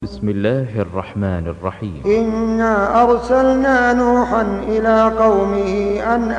بسم الله الرحمن الرحيم. إنا أرسلنا نوحا إلى قومه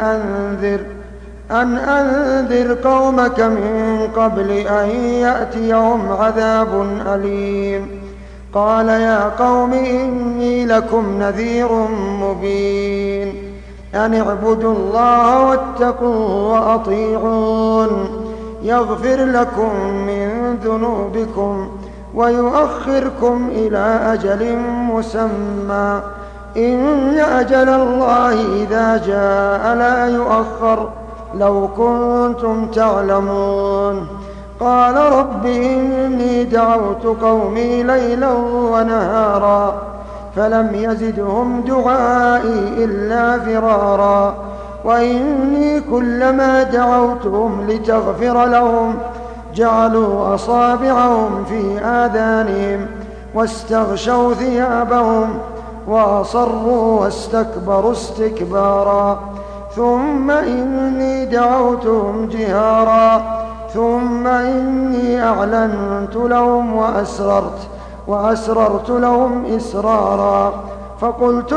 أن أنذر قومك من قبل أن يأتيهم عذاب أليم. قال يا قوم إني لكم نذير مبين أن اعبدوا الله واتقوه وأطيعون يغفر لكم من ذنوبكم ويؤخركم إلى أجل مسمى إن أجل الله إذا جاء لا يؤخر لو كنتم تعلمون. قال رب إني دعوت قومي ليلا ونهارا فلم يزدهم دعائي إلا فرارا وإني كلما دعوتهم لتغفر لهم جعلوا أصابعهم في آذانهم واستغشوا ثيابهم وأصروا واستكبروا استكبارا ثم إني دعوتهم جهارا ثم إني أعلنت لهم وأسررت لهم إسرارا فقلت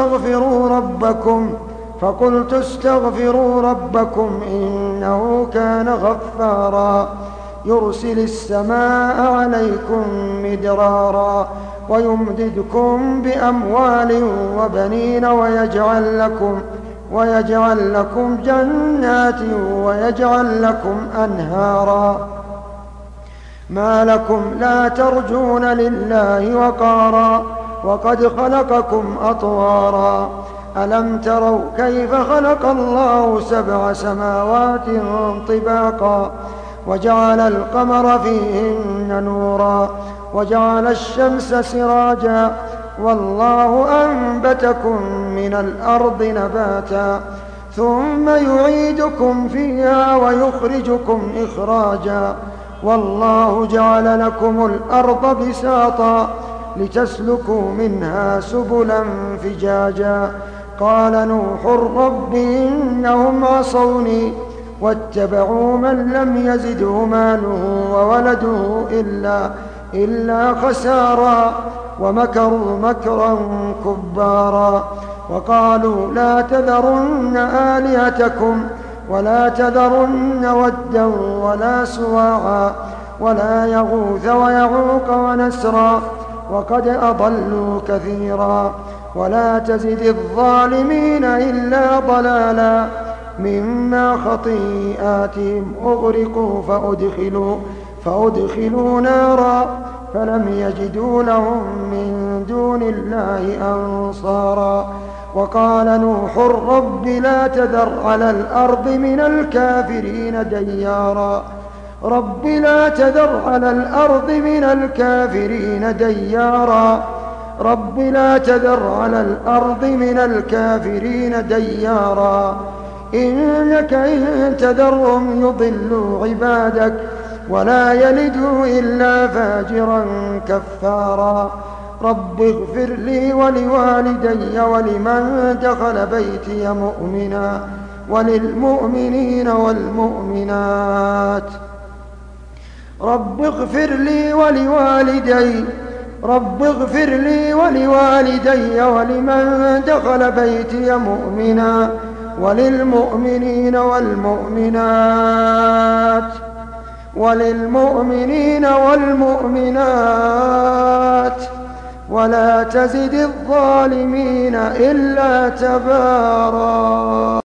استغفروا ربكم إنه كان غفارا يرسل السماء عليكم مدرارا ويمددكم بأموال وبنين ويجعل لكم جنات ويجعل لكم أنهارا ما لكم لا ترجون لله وقارا وقد خلقكم أطوارا ألم تروا كيف خلق الله 7 سماوات طباقا وجعل القمر فيهن نورا وجعل الشمس سراجا والله أنبتكم من الأرض نباتا ثم يعيدكم فيها ويخرجكم إخراجا والله جعل لكم الأرض بساطا لتسلكوا منها سبلا فجاجا. قال نوح رب إنهم عصوني واتبعوا من لم يزده ماله وولده إلا خسارا ومكروا مكرا كبارا وقالوا لا تذرن آلهتكم ولا تذرن ودا ولا سواعا ولا يغوث ويعوق ونسرا وقد أضلوا كثيرا ولا تزد الظالمين إلا ضلالا مما خطيئاتهم أغرقوا فأدخلوا نارا فلم يجدوا لهم من دون الله أنصارا. وقال نوح رب لا تذر على الأرض من الكافرين ديارا إنك إن تذرهم يضلوا عبادك ولا يلدوا إلا فاجرا كفارا. رب اغفر لي ولوالدي ولمن دخل بيتي مؤمنا وللمؤمنين والمؤمنات. رب اغفر لي ولوالدي ولمن دخل بيتي مؤمنا وللمؤمنين والمؤمنات ولا تزد الظالمين إلا تبارا.